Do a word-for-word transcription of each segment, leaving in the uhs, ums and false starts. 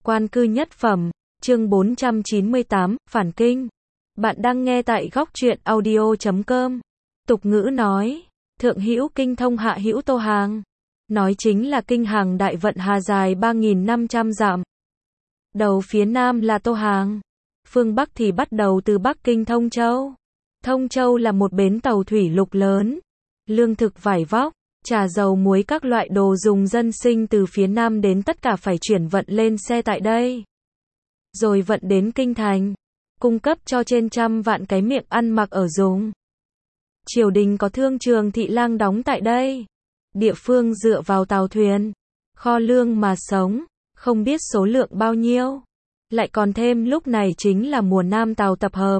Quan cư nhất phẩm, chương bốn trăm chín mươi tám, Phản Kinh. Bạn đang nghe tại góc truyện audio chấm com. Tục ngữ nói, thượng hữu kinh thông hạ hữu tô hàng. Nói chính là kinh hàng đại vận hà dài ba nghìn năm trăm dặm. Đầu phía nam là Tô Hàng. Phương Bắc thì bắt đầu từ Bắc Kinh Thông Châu. Thông Châu là một bến tàu thủy lục lớn. Lương thực vải vóc, trà dầu muối các loại đồ dùng dân sinh từ phía Nam đến tất cả phải chuyển vận lên xe tại đây. Rồi vận đến Kinh Thành. Cung cấp cho trên trăm vạn cái miệng ăn mặc ở dùng. Triều đình có thương trường thị lang đóng tại đây. Địa phương dựa vào tàu thuyền, kho lương mà sống, không biết số lượng bao nhiêu. Lại còn thêm lúc này chính là mùa nam tàu tập hợp.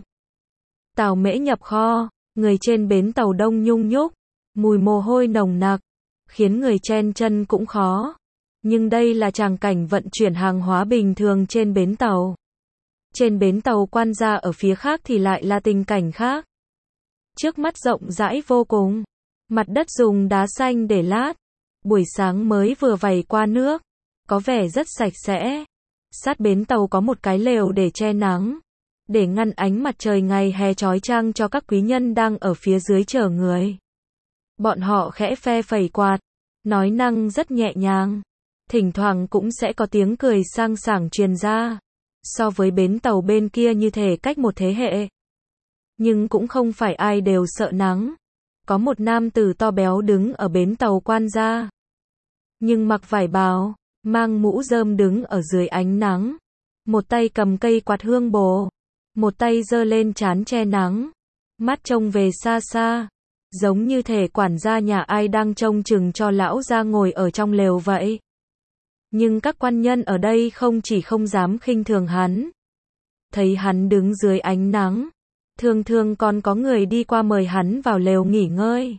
Tàu mễ nhập kho, người trên bến tàu đông nhung nhúc, mùi mồ hôi nồng nặc, khiến người chen chân cũng khó. Nhưng đây là tràng cảnh vận chuyển hàng hóa bình thường trên bến tàu. Trên bến tàu Quan Gia ở phía khác thì lại là tình cảnh khác. Trước mắt rộng rãi vô cùng. Mặt đất dùng đá xanh để lát. Buổi sáng mới vừa vẩy qua nước. Có vẻ rất sạch sẽ. Sát bến tàu có một cái lều để che nắng. Để ngăn ánh mặt trời ngày hè chói chang cho các quý nhân đang ở phía dưới chờ người. Bọn họ khẽ phe phẩy quạt. Nói năng rất nhẹ nhàng. Thỉnh thoảng cũng sẽ có tiếng cười sang sảng truyền ra. So với bến tàu bên kia như thể cách một thế hệ. Nhưng cũng không phải ai đều sợ nắng. Có một nam tử to béo đứng ở bến tàu Quan Gia. Nhưng mặc vải bào, mang mũ rơm đứng ở dưới ánh nắng. Một tay cầm cây quạt hương bồ. Một tay giơ lên trán che nắng. Mắt trông về xa xa. Giống như thể quản gia nhà ai đang trông chừng cho lão gia ngồi ở trong lều vậy. Nhưng các quan nhân ở đây không chỉ không dám khinh thường hắn. Thấy hắn đứng dưới ánh nắng. Thường thường còn có người đi qua mời hắn vào lều nghỉ ngơi.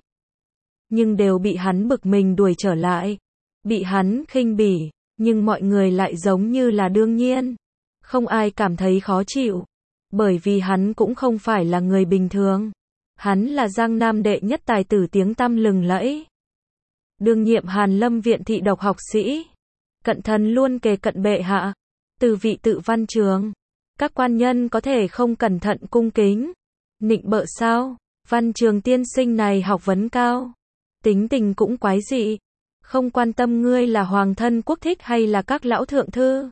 Nhưng đều bị hắn bực mình đuổi trở lại. Bị hắn khinh bỉ. Nhưng mọi người lại giống như là đương nhiên. Không ai cảm thấy khó chịu. Bởi vì hắn cũng không phải là người bình thường. Hắn là Giang Nam đệ nhất tài tử tiếng tăm lừng lẫy. Đương nhiệm Hàn Lâm viện thị độc học sĩ. Cận thần luôn kề cận bệ hạ. Từ vị tự văn trường. Các quan nhân có thể không cẩn thận cung kính. Nịnh bợ sao? Văn trường tiên sinh này học vấn cao. Tính tình cũng quái dị. Không quan tâm ngươi là hoàng thân quốc thích hay là các lão thượng thư.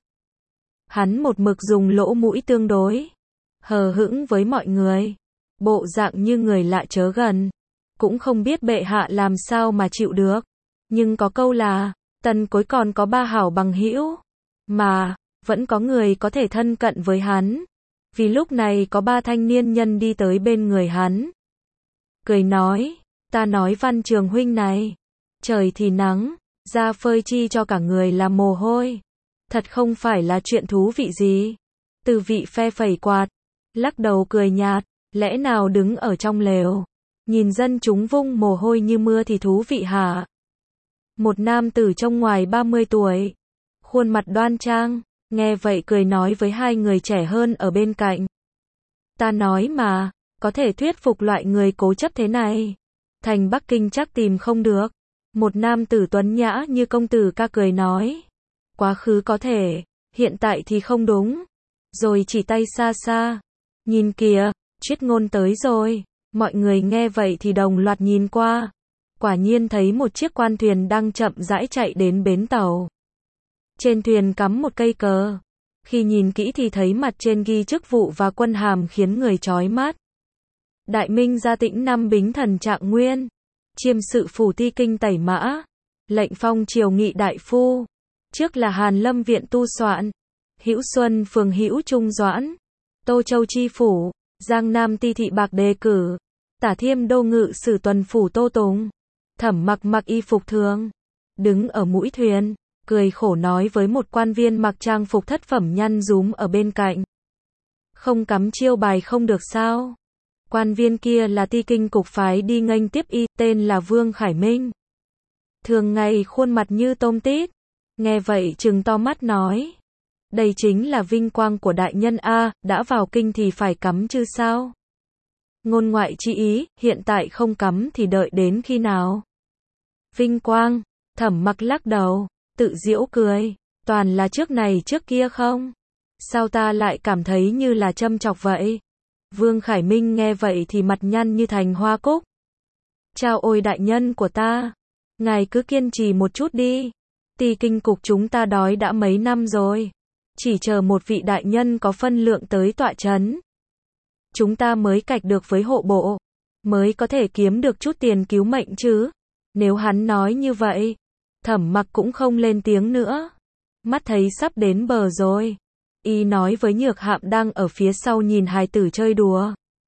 Hắn một mực dùng lỗ mũi tương đối. Hờ hững với mọi người. Bộ dạng như người lạ chớ gần. Cũng không biết bệ hạ làm sao mà chịu được. Nhưng có câu là, tần cối còn có ba hảo bằng hữu. Mà, vẫn có người có thể thân cận với hắn. Vì lúc này có ba thanh niên nhân đi tới bên người hắn. Cười nói, ta nói Văn Trường huynh này. Trời thì nắng, ra phơi chi cho cả người là mồ hôi. Thật không phải là chuyện thú vị gì. Từ vị phe phẩy quạt, lắc đầu cười nhạt, lẽ nào đứng ở trong lều. Nhìn dân chúng vung mồ hôi như mưa thì thú vị hả? Một nam tử trông ngoài ba mươi tuổi. Khuôn mặt đoan trang. Nghe vậy cười nói với hai người trẻ hơn ở bên cạnh. Ta nói mà, có thể thuyết phục loại người cố chấp thế này. Thành Bắc Kinh chắc tìm không được. Một nam tử tuấn nhã như công tử ca cười nói. Quá khứ có thể, hiện tại thì không đúng. Rồi chỉ tay xa xa. Nhìn kìa, triết ngôn tới rồi. Mọi người nghe vậy thì đồng loạt nhìn qua. Quả nhiên thấy một chiếc quan thuyền đang chậm rãi chạy đến bến tàu. Trên thuyền cắm một cây cờ. Khi nhìn kỹ thì thấy mặt trên ghi chức vụ và quân hàm khiến người chói mắt. Đại Minh Gia Tĩnh Năm Bính Thần Trạng Nguyên. Chiêm sự phủ ti kinh Tẩy Mã. Lệnh phong triều nghị đại phu. Trước là Hàn Lâm viện tu soạn. Hữu Xuân phường Hữu Trung Doãn. Tô Châu chi phủ. Giang Nam ti thị bạc đề cử. Tả Thiêm đô ngự sử tuần phủ Tô Tùng. Thẩm Mặc mặc y phục thường. Đứng ở mũi thuyền. Cười khổ nói với một quan viên mặc trang phục thất phẩm nhăn rúm ở bên cạnh. Không cắm chiêu bài không được sao? Quan viên kia là ti kinh cục phái đi nghênh tiếp y, tên là Vương Khải Minh. Thường ngày khuôn mặt như tôm tít. Nghe vậy trừng to mắt nói. Đây chính là vinh quang của đại nhân A, đã vào kinh thì phải cắm chứ sao? Ngôn ngoại chi ý, hiện tại không cắm thì đợi đến khi nào? Vinh quang, Thẩm Mặc lắc đầu. Tự giễu cười. Toàn là trước này trước kia không? Sao ta lại cảm thấy như là châm chọc vậy? Vương Khải Minh nghe vậy thì mặt nhăn như thành hoa cúc. Chao ôi đại nhân của ta, ngài cứ kiên trì một chút đi. Ty kinh cục chúng ta đói đã mấy năm rồi, chỉ chờ một vị đại nhân có phân lượng tới tọa chấn. Chúng ta mới cạch được với hộ bộ, mới có thể kiếm được chút tiền cứu mệnh chứ. Nếu hắn nói như vậy, Thẩm Mặc cũng không lên tiếng nữa. Mắt thấy sắp đến bờ rồi, y nói với Nhược Hạm đang ở phía sau nhìn hài tử chơi đùa.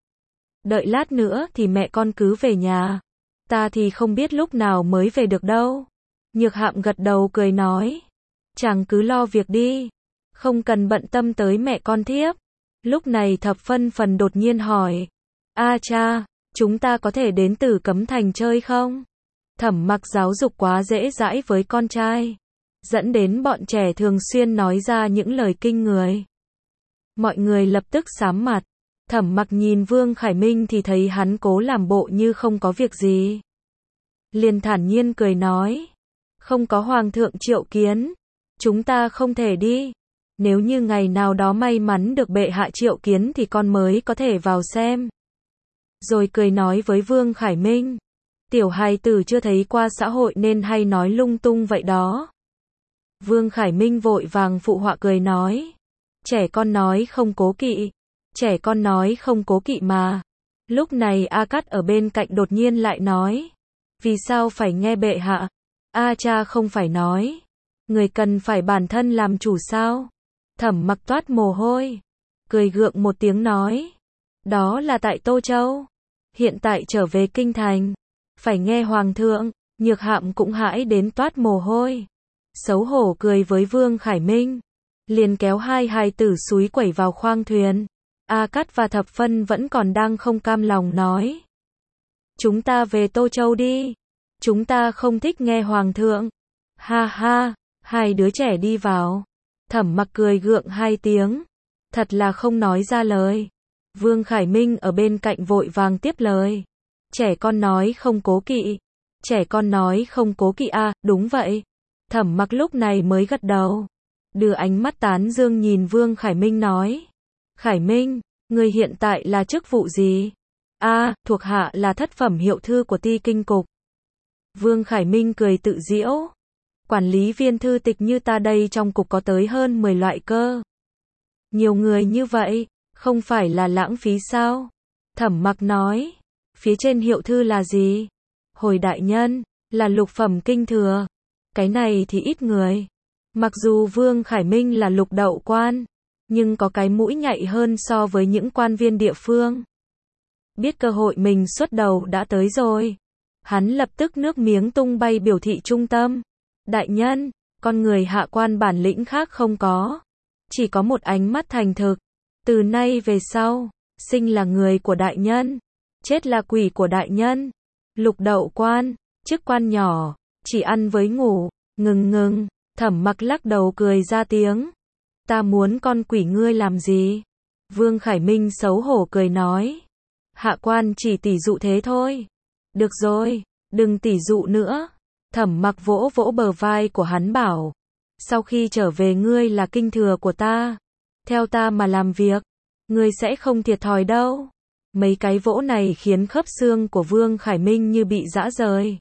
Đợi lát nữa thì mẹ con cứ về nhà, ta thì không biết lúc nào mới về được đâu. Nhược Hạm gật đầu cười nói, chàng cứ lo việc đi, không cần bận tâm tới mẹ con thiếp. Lúc này Thập Phân Phần đột nhiên hỏi, a cha, chúng ta có thể đến Tử Cấm Thành chơi không? Thẩm Mặc giáo dục quá dễ dãi với con trai, dẫn đến bọn trẻ thường xuyên nói ra những lời kinh người. Mọi người lập tức sám mặt. Thẩm Mặc nhìn Vương Khải Minh thì thấy hắn cố làm bộ như không có việc gì, liền thản nhiên cười nói, không có hoàng thượng triệu kiến, chúng ta không thể đi. Nếu như ngày nào đó may mắn được bệ hạ triệu kiến thì con mới có thể vào xem. Rồi cười nói với Vương Khải Minh, tiểu hài tử chưa thấy qua xã hội nên hay nói lung tung vậy đó. Vương Khải Minh vội vàng phụ họa cười nói, trẻ con nói không cố kỵ, trẻ con nói không cố kỵ mà. Lúc này A Cát ở bên cạnh đột nhiên lại nói, vì sao phải nghe bệ hạ? A cha không phải nói, người cần phải bản thân làm chủ sao? Thẩm Mặc toát mồ hôi, cười gượng một tiếng nói, đó là tại Tô Châu, hiện tại trở về kinh thành, phải nghe hoàng thượng. Nhược Hạm cũng hãi đến toát mồ hôi, xấu hổ cười với Vương Khải Minh, liền kéo hai hài tử xúi quẩy vào khoang thuyền. A Cát và Thập Phân vẫn còn đang không cam lòng nói, chúng ta về Tô Châu đi, chúng ta không thích nghe hoàng thượng. Ha ha, hai đứa trẻ đi vào. Thẩm Mặc cười gượng hai tiếng, thật là không nói ra lời. Vương Khải Minh ở bên cạnh vội vàng tiếp lời, trẻ con nói không cố kỵ, trẻ con nói không cố kỵ à, đúng vậy. Thẩm Mặc lúc này mới gật đầu, đưa ánh mắt tán dương nhìn Vương Khải Minh nói, Khải Minh, người hiện tại là chức vụ gì? A, à, thuộc hạ là thất phẩm hiệu thư của Ty kinh cục. Vương Khải Minh cười tự giễu, quản lý viên thư tịch như ta đây trong cục có tới hơn mười loại cơ. Nhiều người như vậy, không phải là lãng phí sao? Thẩm Mặc nói, phía trên hiệu thư là gì? Hồi đại nhân, là lục phẩm kinh thừa. Cái này thì ít người. Mặc dù Vương Khải Minh là lục đậu quan, nhưng có cái mũi nhạy hơn so với những quan viên địa phương. Biết cơ hội mình xuất đầu đã tới rồi, hắn lập tức nước miếng tung bay biểu thị trung tâm. Đại nhân, con người hạ quan bản lĩnh khác không có, chỉ có một ánh mắt thành thực. Từ nay về sau, sinh là người của đại nhân, chết là quỷ của đại nhân. Lục đậu quan, chức quan nhỏ, chỉ ăn với ngủ. Ngừng ngừng, Thẩm Mặc lắc đầu cười ra tiếng, ta muốn con quỷ ngươi làm gì? Vương Khải Minh xấu hổ cười nói, hạ quan chỉ tỉ dụ thế thôi. Được rồi, đừng tỉ dụ nữa. Thẩm Mặc vỗ vỗ bờ vai của hắn bảo, sau khi trở về ngươi là kinh thừa của ta, theo ta mà làm việc, ngươi sẽ không thiệt thòi đâu. Mấy cái vỗ này khiến khớp xương của Vương Khải Minh như bị giã rời.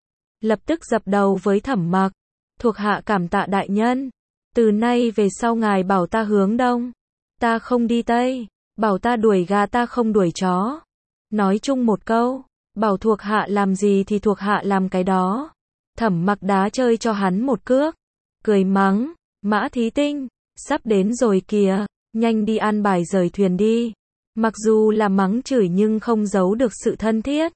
Lập tức dập đầu với Thẩm Mặc, thuộc hạ cảm tạ đại nhân. Từ nay về sau ngài bảo ta hướng đông, ta không đi tây, bảo ta đuổi gà ta không đuổi chó. Nói chung một câu, bảo thuộc hạ làm gì thì thuộc hạ làm cái đó. Thẩm Mặc đá chơi cho hắn một cước, cười mắng, Mã Thí Tinh, sắp đến rồi kìa, nhanh đi an bài rời thuyền đi. Mặc dù là mắng chửi nhưng không giấu được sự thân thiết,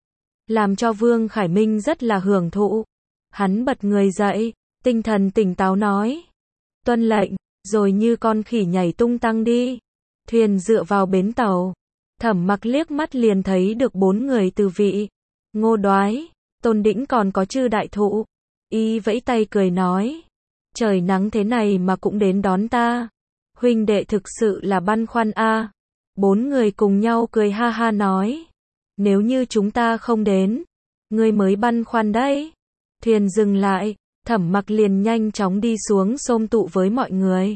làm cho Vương Khải Minh rất là hưởng thụ. Hắn bật người dậy, tinh thần tỉnh táo nói, tuân lệnh, rồi như con khỉ nhảy tung tăng đi. Thuyền dựa vào bến tàu, Thẩm Mặc liếc mắt liền thấy được bốn người từ vị, Ngô Đoái, Tôn Đĩnh còn có Chư Đại Thụ. Y vẫy tay cười nói, trời nắng thế này mà cũng đến đón ta, huynh đệ thực sự là băn khoăn a. Bốn người cùng nhau cười ha ha nói, nếu như chúng ta không đến, ngươi mới băn khoăn đấy. Thuyền dừng lại, Thẩm Mặc liền nhanh chóng đi xuống xôm tụ với mọi người.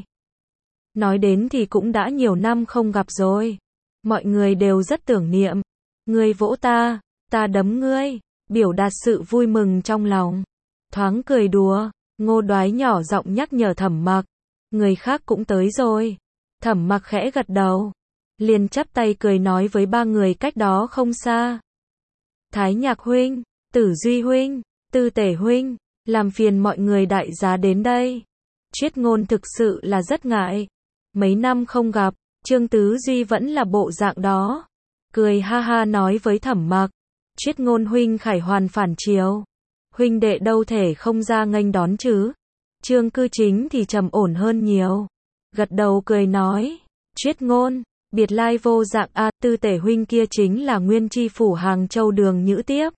Nói đến thì cũng đã nhiều năm không gặp rồi. Mọi người đều rất tưởng niệm. Ngươi vỗ ta, ta đấm ngươi, biểu đạt sự vui mừng trong lòng. Thoáng cười đùa, Ngô Đoái nhỏ giọng nhắc nhở Thẩm Mặc. Người khác cũng tới rồi. Thẩm Mặc khẽ gật đầu. Liền chắp tay cười nói với ba người cách đó không xa. Thái Nhạc huynh, Tử Duy huynh, Tư Tể huynh, làm phiền mọi người đại giá đến đây. Triết Ngôn thực sự là rất ngại. Mấy năm không gặp, Trương Tứ Duy vẫn là bộ dạng đó. Cười ha ha nói với Thẩm Mặc. Triết Ngôn huynh khải hoàn phản triều. Huynh đệ đâu thể không ra nghênh đón chứ. Trương Cư Chính thì trầm ổn hơn nhiều. Gật đầu cười nói. Triết Ngôn, biệt lai vô dạng a, Tư Tể huynh kia chính là nguyên tri phủ Hàng Châu Đường Nhữ Tiếp.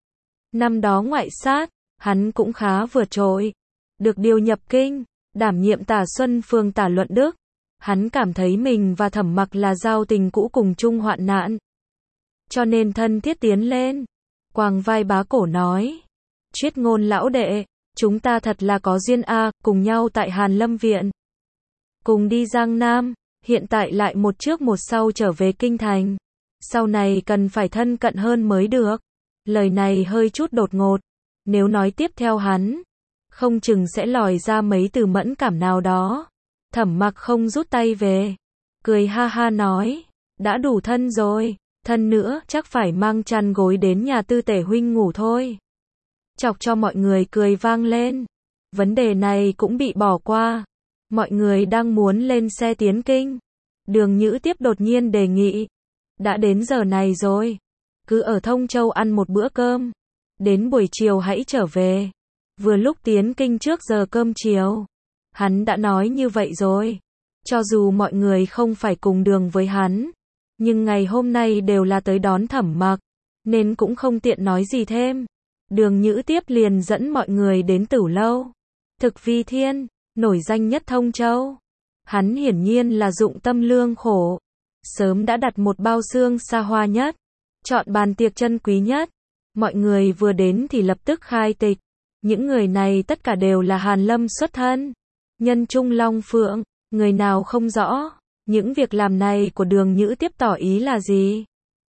Năm đó ngoại sát, hắn cũng khá vượt trội. Được điều nhập kinh, đảm nhiệm Tả Xuân Phương Tả Luận Đức. Hắn cảm thấy mình và Thẩm Mặc là giao tình cũ cùng chung hoạn nạn. Cho nên thân thiết tiến lên. Quàng vai bá cổ nói. Triết Ngôn lão đệ, chúng ta thật là có duyên a, cùng nhau tại Hàn Lâm Viện. Cùng đi Giang Nam, hiện tại lại một trước một sau trở về kinh thành. Sau này cần phải thân cận hơn mới được. Lời này hơi chút đột ngột. Nếu nói tiếp theo hắn, không chừng sẽ lòi ra mấy từ mẫn cảm nào đó. Thẩm Mặc không rút tay về. Cười ha ha nói. Đã đủ thân rồi. Thân nữa chắc phải mang chăn gối đến nhà Tư Tể huynh ngủ thôi. Chọc cho mọi người cười vang lên. Vấn đề này cũng bị bỏ qua. Mọi người đang muốn lên xe tiến kinh. Đường Nhữ Tiếp đột nhiên đề nghị. Đã đến giờ này rồi. Cứ ở Thông Châu ăn một bữa cơm. Đến buổi chiều hãy trở về. Vừa lúc tiến kinh trước giờ cơm chiều. Hắn đã nói như vậy rồi. Cho dù mọi người không phải cùng đường với hắn. Nhưng ngày hôm nay đều là tới đón Thẩm Mặc. Nên cũng không tiện nói gì thêm. Đường Nhữ Tiếp liền dẫn mọi người đến Tử Lâu. Thực Vi Thiên, nổi danh nhất Thông Châu. Hắn hiển nhiên là dụng tâm lương khổ. Sớm đã đặt một bao xương xa hoa nhất. Chọn bàn tiệc chân quý nhất. Mọi người vừa đến thì lập tức khai tịch. Những người này tất cả đều là Hàn Lâm xuất thân. Nhân trung long phượng, người nào không rõ. Những việc làm này của Đường Nhữ Tiếp tỏ ý là gì?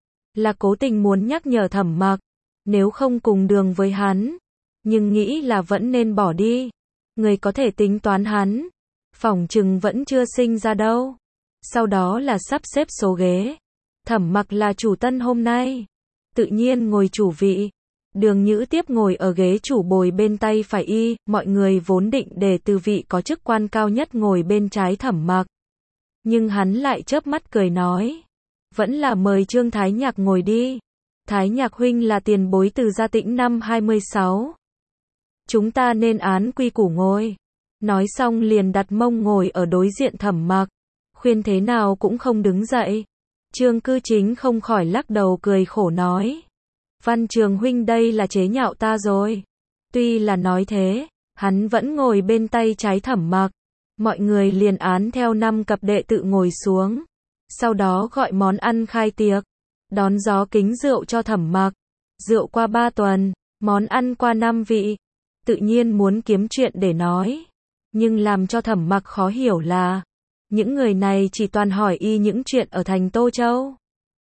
Là cố tình muốn nhắc nhở Thẩm Mặc. Nếu không cùng đường với hắn. Nhưng nghĩ là vẫn nên bỏ đi. Người có thể tính toán hắn. Phỏng chừng vẫn chưa sinh ra đâu. Sau đó là sắp xếp số ghế. Thẩm Mặc là chủ tân hôm nay. Tự nhiên ngồi chủ vị. Đường Nhữ Tiếp ngồi ở ghế chủ bồi bên tay phải y. Mọi người vốn định để từ vị có chức quan cao nhất ngồi bên trái Thẩm Mặc. Nhưng hắn lại chớp mắt cười nói. Vẫn là mời Trương Thái Nhạc ngồi đi. Thái Nhạc huynh là tiền bối từ Gia Tĩnh năm hai mươi sáu. Chúng ta nên án quy củ ngồi. Nói xong liền đặt mông ngồi ở đối diện Thẩm Mặc. Khuyên thế nào cũng không đứng dậy. Trương Cư Chính không khỏi lắc đầu cười khổ nói. Văn Trường huynh đây là chế nhạo ta rồi. Tuy là nói thế, hắn vẫn ngồi bên tay trái Thẩm Mặc. Mọi người liền án theo năm cặp đệ tự ngồi xuống. Sau đó gọi món ăn khai tiệc. Đón gió kính rượu cho Thẩm Mặc. Rượu qua ba tuần, món ăn qua năm vị. Tự nhiên muốn kiếm chuyện để nói. Nhưng làm cho Thẩm Mặc khó hiểu là những người này chỉ toàn hỏi y những chuyện ở thành Tô Châu.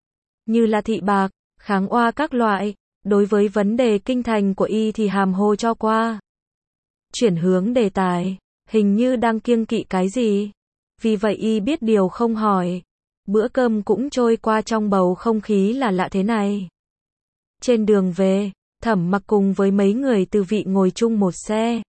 Như là thị bạc, kháng oa các loại. Đối với vấn đề kinh thành của y thì hàm hồ cho qua. Chuyển hướng đề tài. Hình như đang kiêng kỵ cái gì. Vì vậy y biết điều không hỏi. Bữa cơm cũng trôi qua trong bầu không khí là lạ thế này. Trên đường về, Thẩm Mặc cùng với mấy người từ vị ngồi chung một xe.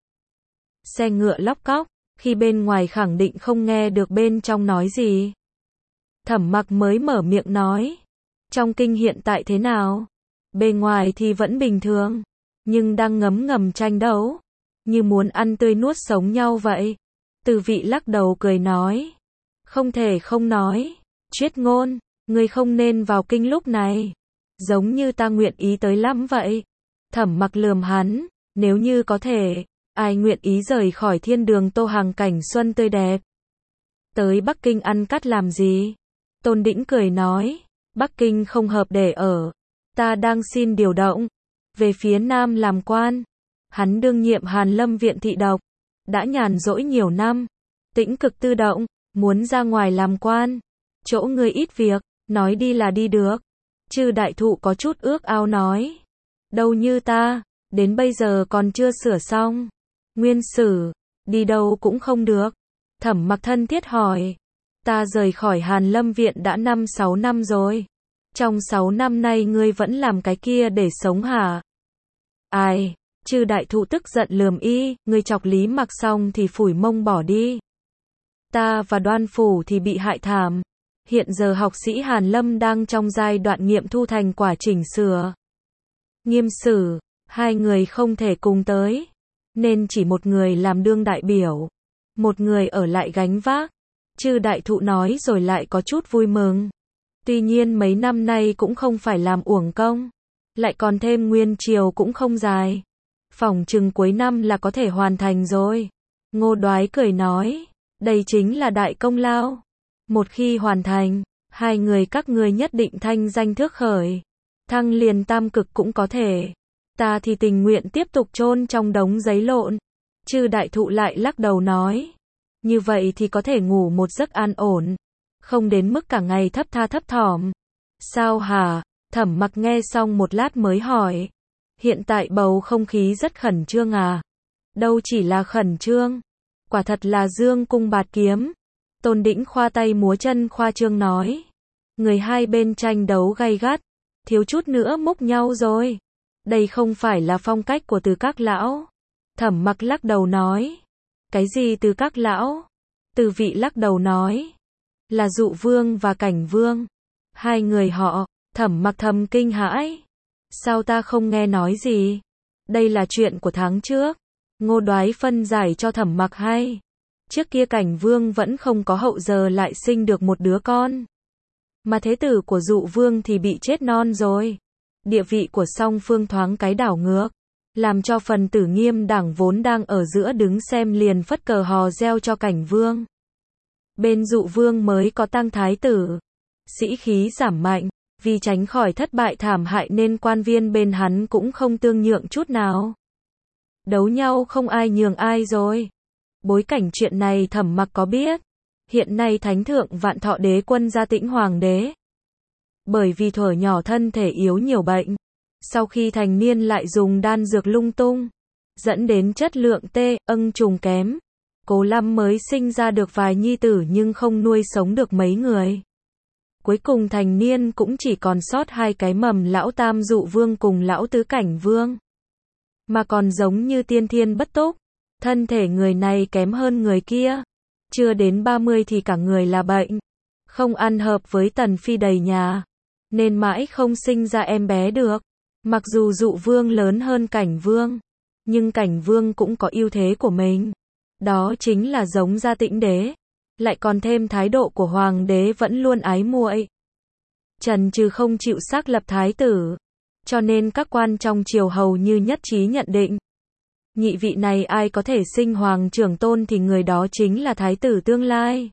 Xe ngựa lóc cóc, khi bên ngoài khẳng định không nghe được bên trong nói gì. Thẩm Mặc mới mở miệng nói. Trong kinh hiện tại thế nào? Bề ngoài thì vẫn bình thường. Nhưng đang ngấm ngầm tranh đấu. Như muốn ăn tươi nuốt sống nhau vậy. Từ vị lắc đầu cười nói. Không thể không nói. Triết Ngôn, ngươi không nên vào kinh lúc này. Giống như ta nguyện ý tới lắm vậy. Thẩm Mặc lườm hắn. Nếu như có thể, ai nguyện ý rời khỏi thiên đường tô hàng cảnh xuân tươi đẹp. Tới Bắc Kinh ăn cắt làm gì? Tôn Đĩnh cười nói. Bắc Kinh không hợp để ở. Ta đang xin điều động. Về phía Nam làm quan. Hắn đương nhiệm Hàn Lâm viện thị độc, đã nhàn rỗi nhiều năm, tĩnh cực tự động, muốn ra ngoài làm quan. Chỗ ngươi ít việc, nói đi là đi được. Chư đại thụ có chút ước ao nói. Đâu như ta, đến bây giờ còn chưa sửa xong. Nguyên Sử, đi đâu cũng không được. Thẩm Mặc thân thiết hỏi. Ta rời khỏi Hàn Lâm viện đã năm sáu năm rồi. Trong sáu năm nay ngươi vẫn làm cái kia để sống hả? Ai? Chư đại thụ tức giận lườm y, ngươi chọc Lý Mặc xong thì phủi mông bỏ đi. Ta và Đoan Phủ thì bị hại thảm. Hiện giờ học sĩ Hàn Lâm đang trong giai đoạn nghiệm thu thành quả chỉnh sửa. Nghiêm Sử, hai người không thể cùng tới, nên chỉ một người làm đương đại biểu, một người ở lại gánh vác. Chư đại thụ nói rồi lại có chút vui mừng. Tuy nhiên mấy năm nay cũng không phải làm uổng công, lại còn thêm nguyên triều cũng không dài. Phỏng chừng cuối năm là có thể hoàn thành rồi. Ngô Đoái cười nói, đây chính là đại công lao. Một khi hoàn thành, hai người các ngươi nhất định thanh danh thước khởi. Thăng liền tam cực cũng có thể. Ta thì tình nguyện tiếp tục chôn trong đống giấy lộn. Chư đại thụ lại lắc đầu nói. Như vậy thì có thể ngủ một giấc an ổn. Không đến mức cả ngày thấp tha thấp thỏm. Sao hả? Thẩm Mặc nghe xong một lát mới hỏi. Hiện tại bầu không khí rất khẩn trương à? Đâu chỉ là khẩn trương. Quả thật là dương cung bạt kiếm. Tôn Đĩnh khoa tay múa chân khoa trương nói. Người hai bên tranh đấu gay gắt. Thiếu chút nữa múc nhau rồi. Đây không phải là phong cách của Từ Các lão. Thẩm Mặc lắc đầu nói. Cái gì Từ Các lão? Từ Vị lắc đầu nói. Là Dụ Vương và Cảnh Vương. Hai người họ. Thẩm Mặc thầm kinh hãi. Sao ta không nghe nói gì? Đây là chuyện của tháng trước. Ngô Đoái phân giải cho Thẩm Mặc hay. Trước kia Cảnh Vương vẫn không có hậu giờ lại sinh được một đứa con. Mà thế tử của Dụ Vương thì bị chết non rồi. Địa vị của song phương thoáng cái đảo ngược. Làm cho phần tử Nghiêm đảng vốn đang ở giữa đứng xem liền phất cờ hò reo cho Cảnh Vương. Bên Dụ Vương mới có tăng thái tử. Sĩ khí giảm mạnh. Vì tránh khỏi thất bại thảm hại nên quan viên bên hắn cũng không tương nhượng chút nào. Đấu nhau không ai nhường ai rồi. Bối cảnh chuyện này Thẩm Mặc có biết. Hiện nay Thánh thượng Vạn Thọ Đế Quân Gia Tĩnh Hoàng đế. Bởi vì thuở nhỏ thân thể yếu nhiều bệnh. Sau khi thành niên lại dùng đan dược lung tung. Dẫn đến chất lượng tê, âng trùng kém. Cố Lâm mới sinh ra được vài nhi tử nhưng không nuôi sống được mấy người. Cuối cùng thành niên cũng chỉ còn sót hai cái mầm lão Tam Dụ Vương cùng lão Tứ Cảnh Vương. Mà còn giống như tiên thiên bất túc. Thân thể người này kém hơn người kia. Chưa đến ba mươi thì cả người là bệnh. Không ăn hợp với Tần Phi đầy nhà. Nên mãi không sinh ra em bé được. Mặc dù Dụ Vương lớn hơn Cảnh Vương. Nhưng Cảnh Vương cũng có ưu thế của mình. Đó chính là giống Gia Tĩnh đế. Lại còn thêm thái độ của Hoàng đế vẫn luôn ái muội. Trần trừ không chịu xác lập thái tử. Cho nên các quan trong triều hầu như nhất trí nhận định. Nhị vị này ai có thể sinh hoàng trưởng tôn thì người đó chính là thái tử tương lai.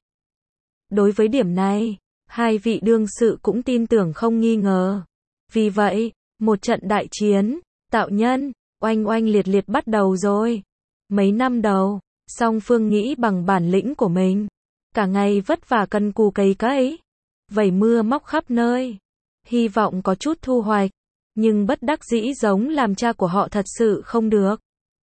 Đối với điểm này, hai vị đương sự cũng tin tưởng không nghi ngờ. Vì vậy, một trận đại chiến, tạo nhân, oanh oanh liệt liệt bắt đầu rồi. Mấy năm đầu, song phương nghĩ bằng bản lĩnh của mình. Cả ngày vất vả cân cù cày cấy. Vẩy mưa móc khắp nơi. Hy vọng có chút thu hoạch. Nhưng bất đắc dĩ giống làm cha của họ thật sự không được.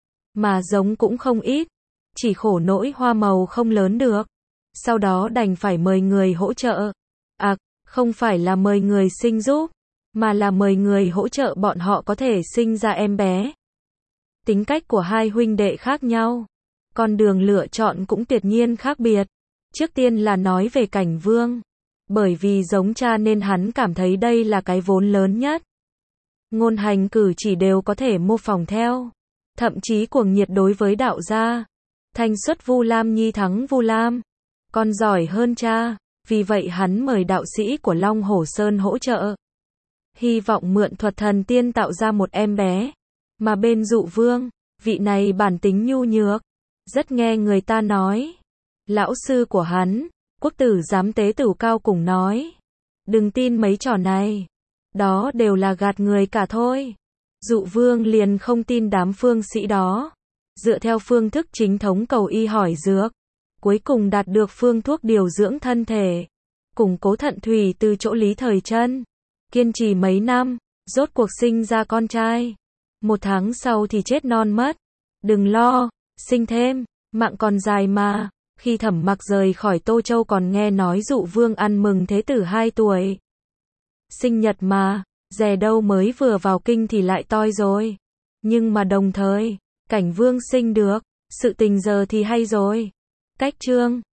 Mà giống cũng không ít. Chỉ khổ nỗi hoa màu không lớn được. Sau đó đành phải mời người hỗ trợ. À, không phải là mời người sinh giúp. Mà là mời người hỗ trợ bọn họ có thể sinh ra em bé. Tính cách của hai huynh đệ khác nhau. Con đường lựa chọn cũng tuyệt nhiên khác biệt. Trước tiên là nói về Cảnh Vương. Bởi vì giống cha nên hắn cảm thấy đây là cái vốn lớn nhất. Ngôn hành cử chỉ đều có thể mô phỏng theo. Thậm chí cuồng nhiệt đối với đạo gia. Thanh xuất Vu Lam Nhi thắng Vu Lam. Con giỏi hơn cha. Vì vậy hắn mời đạo sĩ của Long Hổ Sơn hỗ trợ. Hy vọng mượn thuật thần tiên tạo ra một em bé. Mà bên Dụ Vương, vị này bản tính nhu nhược. Rất nghe người ta nói. Lão sư của hắn, quốc tử giám tế tử Cao cùng nói. Đừng tin mấy trò này. Đó đều là gạt người cả thôi. Dụ vương liền không tin đám phương sĩ đó. Dựa theo phương thức chính thống cầu y hỏi dược. Cuối cùng đạt được phương thuốc điều dưỡng thân thể. Củng cố thận thủy từ chỗ Lý Thời Trân. Kiên trì mấy năm, rốt cuộc sinh ra con trai. Một tháng sau thì chết non mất. Đừng lo, sinh thêm, mạng còn dài mà. Khi Thẩm Mặc rời khỏi Tô Châu còn nghe nói Dụ vương ăn mừng thế tử hai tuổi. Sinh nhật mà, dè đâu mới vừa vào kinh thì lại toi rồi. Nhưng mà đồng thời, Cảnh Vương sinh được, sự tình giờ thì hay rồi. Cách chương